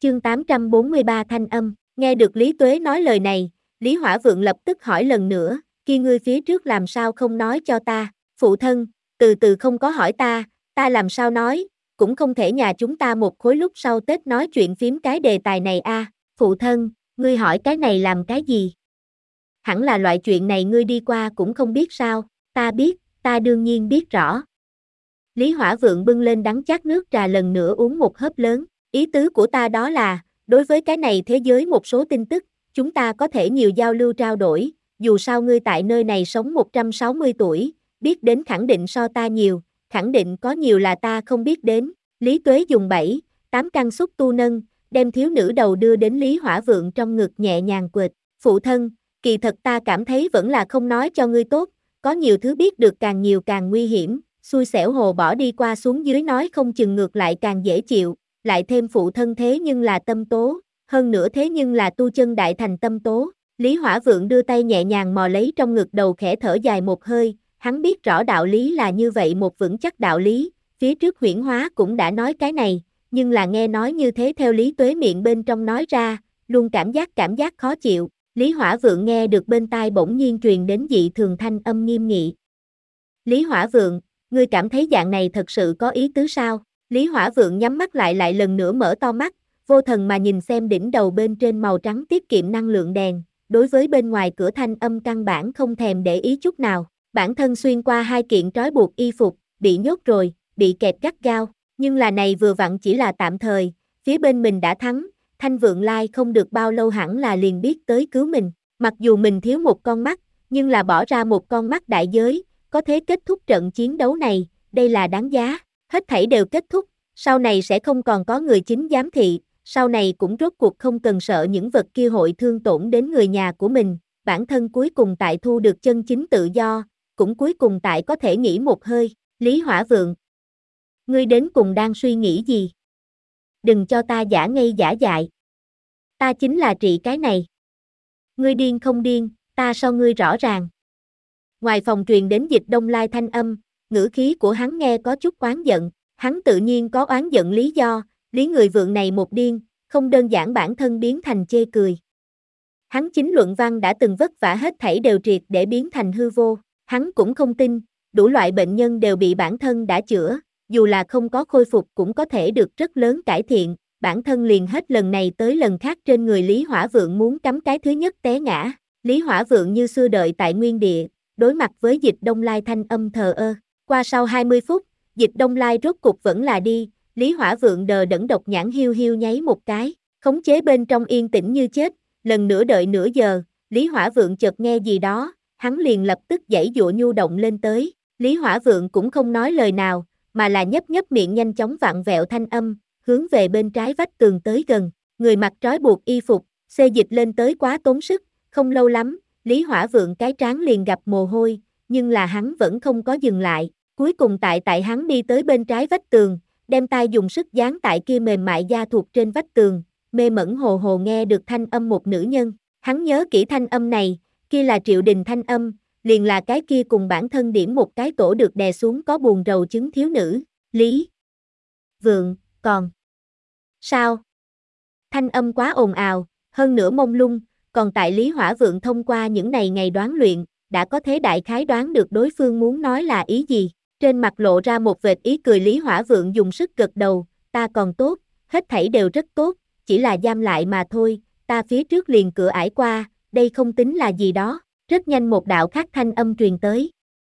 Chương 843 Thanh âm, nghe được Lý Tuế nói lời này, Lý Hỏa Vượng lập tức hỏi lần nữa, kia ngươi phía trước làm sao không nói cho ta, phụ thân, từ từ không có hỏi ta làm sao nói, cũng không thể nhà chúng ta một khối lúc sau Tết nói chuyện phím cái đề tài này a. Phụ thân, ngươi hỏi cái này làm cái gì? Hẳn là loại chuyện này ngươi đi qua cũng không biết sao, ta biết, ta đương nhiên biết rõ. Lý Hỏa Vượng bưng lên đắng chát nước trà lần nữa uống một hớp lớn, ý tứ của ta đó là, đối với cái này thế giới một số tin tức, chúng ta có thể nhiều giao lưu trao đổi, dù sao ngươi tại nơi này sống 160 tuổi, biết đến khẳng định so ta nhiều, khẳng định có nhiều là ta không biết đến. Lý Tuế dùng 7-8 căn xúc tu nâng, đem thiếu nữ đầu đưa đến Lý Hỏa Vượng trong ngực nhẹ nhàng quệt, phụ thân, kỳ thật ta cảm thấy vẫn là không nói cho ngươi tốt, có nhiều thứ biết được càng nhiều càng nguy hiểm, xui xẻo hồ bỏ đi qua xuống dưới nói không chừng ngược lại càng dễ chịu, lại thêm phụ thân thế nhưng là tâm tố, hơn nữa thế nhưng là tu chân đại thành tâm tố. Lý Hỏa Vượng đưa tay nhẹ nhàng mò lấy trong ngực đầu khẽ thở dài một hơi, hắn biết rõ đạo lý là như vậy một vững chắc đạo lý, phía trước Huyễn Hóa cũng đã nói cái này, nhưng là nghe nói như thế theo Lý Tuế miệng bên trong nói ra, luôn cảm giác khó chịu. Lý Hỏa Vượng nghe được bên tai bỗng nhiên truyền đến dị thường thanh âm nghiêm nghị. Lý Hỏa Vượng, ngươi cảm thấy dạng này thật sự có ý tứ sao? Lý Hỏa Vượng nhắm mắt lại lần nữa mở to mắt, vô thần mà nhìn xem đỉnh đầu bên trên màu trắng tiết kiệm năng lượng đèn, đối với bên ngoài cửa thanh âm căn bản không thèm để ý chút nào. Bản thân xuyên qua hai kiện trói buộc y phục, bị nhốt rồi, bị kẹp gắt gao, nhưng là này vừa vặn chỉ là tạm thời, phía bên mình đã thắng, Thanh Vượng Lai không được bao lâu hẳn là liền biết tới cứu mình, mặc dù mình thiếu một con mắt, nhưng là bỏ ra một con mắt đại giới, có thể kết thúc trận chiến đấu này, đây là đáng giá, hết thảy đều kết thúc, sau này sẽ không còn có người chính giám thị, sau này cũng rốt cuộc không cần sợ những vật kia hội thương tổn đến người nhà của mình, bản thân cuối cùng tại thu được chân chính tự do, cũng cuối cùng tại có thể nghỉ một hơi. Lý Hỏa Vượng, ngươi đến cùng đang suy nghĩ gì? Đừng cho ta giả ngây giả dại. Ta chính là trị cái này. Ngươi điên không điên, ta so ngươi rõ ràng. Ngoài phòng truyền đến Dịch Đông Lai thanh âm, ngữ khí của hắn nghe có chút oán giận, hắn tự nhiên có oán giận lý do, Lý người Vượng này một điên, không đơn giản bản thân biến thành chê cười. Hắn chính luận văn đã từng vất vả hết thảy đều triệt để biến thành hư vô, hắn cũng không tin, đủ loại bệnh nhân đều bị bản thân đã chữa, dù là không có khôi phục cũng có thể được rất lớn cải thiện, bản thân liền hết lần này tới lần khác trên người Lý Hỏa Vượng muốn cắm cái thứ nhất té ngã, Lý Hỏa Vượng như xưa đợi tại nguyên địa, đối mặt với Dịch Đông Lai thanh âm thờ ơ, qua sau 20 phút, Dịch Đông Lai rốt cục vẫn là đi, Lý Hỏa Vượng đờ đẫn độc nhãn hiu hiu nháy một cái, khống chế bên trong yên tĩnh như chết, lần nữa đợi nửa giờ, Lý Hỏa Vượng chợt nghe gì đó, hắn liền lập tức giãy giụa nhu động lên tới, Lý Hỏa Vượng cũng không nói lời nào, mà là nhấp miệng nhanh chóng vặn vẹo thanh âm, hướng về bên trái vách tường tới gần, người mặc trói buộc y phục, xê dịch lên tới quá tốn sức, không lâu lắm, Lý Hỏa Vượng cái trán liền gặp mồ hôi, nhưng là hắn vẫn không có dừng lại, cuối cùng tại hắn đi tới bên trái vách tường, đem tay dùng sức dán tại kia mềm mại da thuộc trên vách tường, mê mẩn hồ hồ nghe được thanh âm một nữ nhân, hắn nhớ kỹ thanh âm này, kia là Triệu Đình thanh âm, liền là cái kia cùng bản thân điểm một cái tổ được đè xuống có buồn rầu chứng thiếu nữ, Lý Vượng, còn sao? Thanh âm quá ồn ào, hơn nữa mông lung, còn tại Lý Hỏa Vượng thông qua những này ngày đoán luyện, đã có thế đại khái đoán được đối phương muốn nói là ý gì, trên mặt lộ ra một vệt ý cười Lý Hỏa Vượng dùng sức gật đầu, ta còn tốt, hết thảy đều rất tốt, chỉ là giam lại mà thôi, ta phía trước liền cửa ải qua, đây không tính là gì đó, rất nhanh một đạo khác thanh âm truyền tới.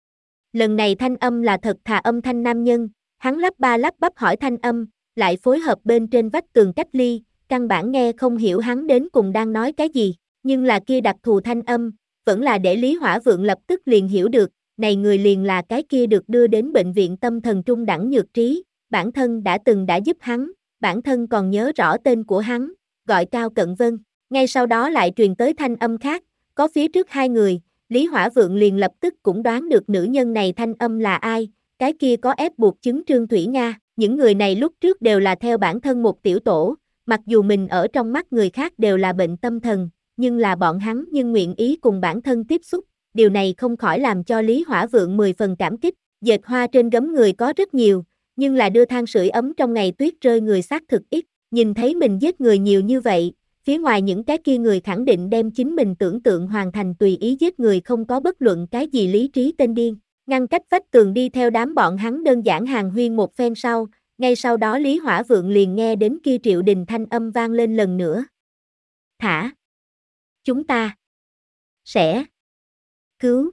Lần này thanh âm là thật thà âm thanh nam nhân, hắn lắp ba lắp bắp hỏi thanh âm, lại phối hợp bên trên vách tường cách ly, căn bản nghe không hiểu hắn đến cùng đang nói cái gì, nhưng là kia đặc thù thanh âm, vẫn là để Lý Hỏa Vượng lập tức liền hiểu được, này người liền là cái kia được đưa đến bệnh viện tâm thần trung đẳng nhược trí, bản thân đã giúp hắn, bản thân còn nhớ rõ tên của hắn, gọi Cao Cận Vân, ngay sau đó lại truyền tới thanh âm khác, có phía trước hai người, Lý Hỏa Vượng liền lập tức cũng đoán được nữ nhân này thanh âm là ai, cái kia có ép buộc chứng Trương Thủy Nga, những người này lúc trước đều là theo bản thân một tiểu tổ, mặc dù mình ở trong mắt người khác đều là bệnh tâm thần, nhưng là bọn hắn nhưng nguyện ý cùng bản thân tiếp xúc, điều này không khỏi làm cho Lý Hỏa Vượng 10 phần cảm kích, dệt hoa trên gấm người có rất nhiều, nhưng là đưa than sưởi ấm trong ngày tuyết rơi người xác thực ít, Nhìn thấy mình giết người nhiều như vậy, phía ngoài những cái kia người khẳng định đem chính mình tưởng tượng hoàn thành tùy ý giết người không có bất luận cái gì lý trí tên điên. Ngăn cách vách tường đi theo đám bọn hắn đơn giản hàn huyên một phen sau, ngay sau đó Lý Hỏa Vượng liền nghe đến kia Triệu Đình thanh âm vang lên lần nữa. Thả! Chúng ta sẽ cứu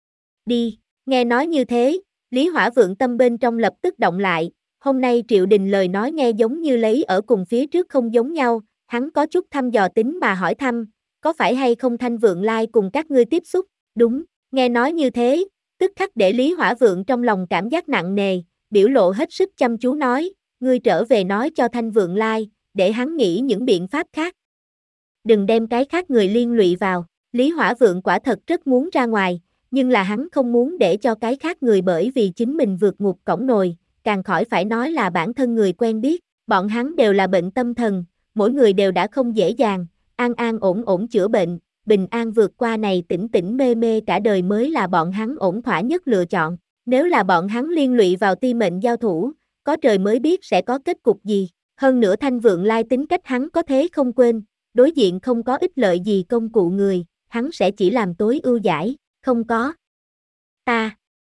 đi. Nghe nói như thế, Lý Hỏa Vượng tâm bên trong lập tức động lại, hôm nay Triệu Đình lời nói nghe giống như lấy ở cùng phía trước không giống nhau, hắn có chút thăm dò tính mà hỏi thăm, có phải hay không Thanh Vượng Lai cùng các ngươi tiếp xúc, đúng, nghe nói như thế, tức khắc để Lý Hỏa Vượng trong lòng cảm giác nặng nề, biểu lộ hết sức chăm chú nói, ngươi trở về nói cho Thanh Vượng Lai, để hắn nghĩ những biện pháp khác. Đừng đem cái khác người liên lụy vào, Lý Hỏa Vượng quả thật rất muốn ra ngoài, nhưng là hắn không muốn để cho cái khác người bởi vì chính mình vượt ngục cổng nồi, càng khỏi phải nói là bản thân người quen biết, bọn hắn đều là bệnh tâm thần, mỗi người đều đã không dễ dàng, an an ổn ổn chữa bệnh, bình an vượt qua này tỉnh tỉnh mê mê cả đời mới là bọn hắn ổn thỏa nhất lựa chọn, nếu là bọn hắn liên lụy vào ti mệnh giao thủ, có trời mới biết sẽ có kết cục gì, hơn nữa Thanh Vượng Lai tính cách hắn có thế không quên, đối diện không có ích lợi gì công cụ người, hắn sẽ chỉ làm tối ưu giải, không có. Ta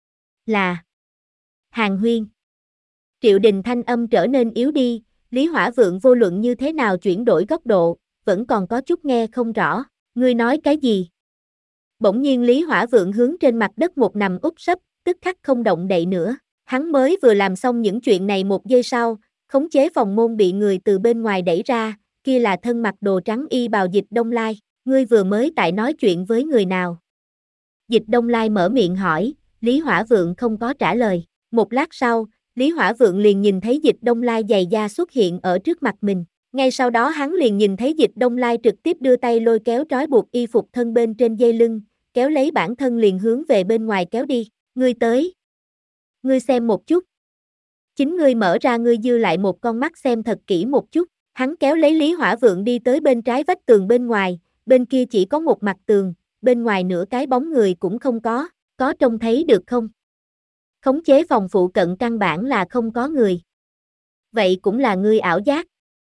là Hàng Huyên. Triệu Đình thanh âm trở nên yếu đi, Lý Hỏa Vượng vô luận như thế nào chuyển đổi góc độ, vẫn còn có chút nghe không rõ, ngươi nói cái gì? Bỗng nhiên Lý Hỏa Vượng hướng trên mặt đất một nằm úp sấp, tức khắc không động đậy nữa, hắn mới vừa làm xong những chuyện này một giây sau, khống chế phòng môn bị người từ bên ngoài đẩy ra, kia là thân mặc đồ trắng y bào Dịch Đông Lai, ngươi vừa mới tại nói chuyện với người nào? Dịch Đông Lai mở miệng hỏi, Lý Hỏa Vượng không có trả lời, một lát sau, Lý Hỏa Vượng liền nhìn thấy Dịch Đông Lai giày da xuất hiện ở trước mặt mình, ngay sau đó hắn liền nhìn thấy Dịch Đông Lai trực tiếp đưa tay lôi kéo trói buộc y phục thân bên trên dây lưng, kéo lấy bản thân liền hướng về bên ngoài kéo đi, ngươi tới. Ngươi xem một chút. Chính ngươi mở ra ngươi dư lại một con mắt xem thật kỹ một chút, hắn kéo lấy Lý Hỏa Vượng đi tới bên trái vách tường bên ngoài, bên kia chỉ có một mặt tường, bên ngoài nửa cái bóng người cũng không có trông thấy được không? Khống chế phòng phụ cận căn bản là không có người. Vậy cũng là ngươi ảo giác.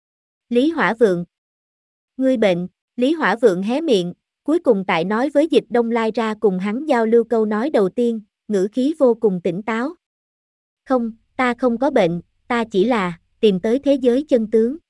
Lý Hỏa Vượng. Ngươi bệnh, Lý Hỏa Vượng hé miệng, cuối cùng tại nói với Dịch Đông Lai ra cùng hắn giao lưu câu nói đầu tiên, ngữ khí vô cùng tỉnh táo. Không, ta không có bệnh, ta chỉ là tìm tới thế giới chân tướng.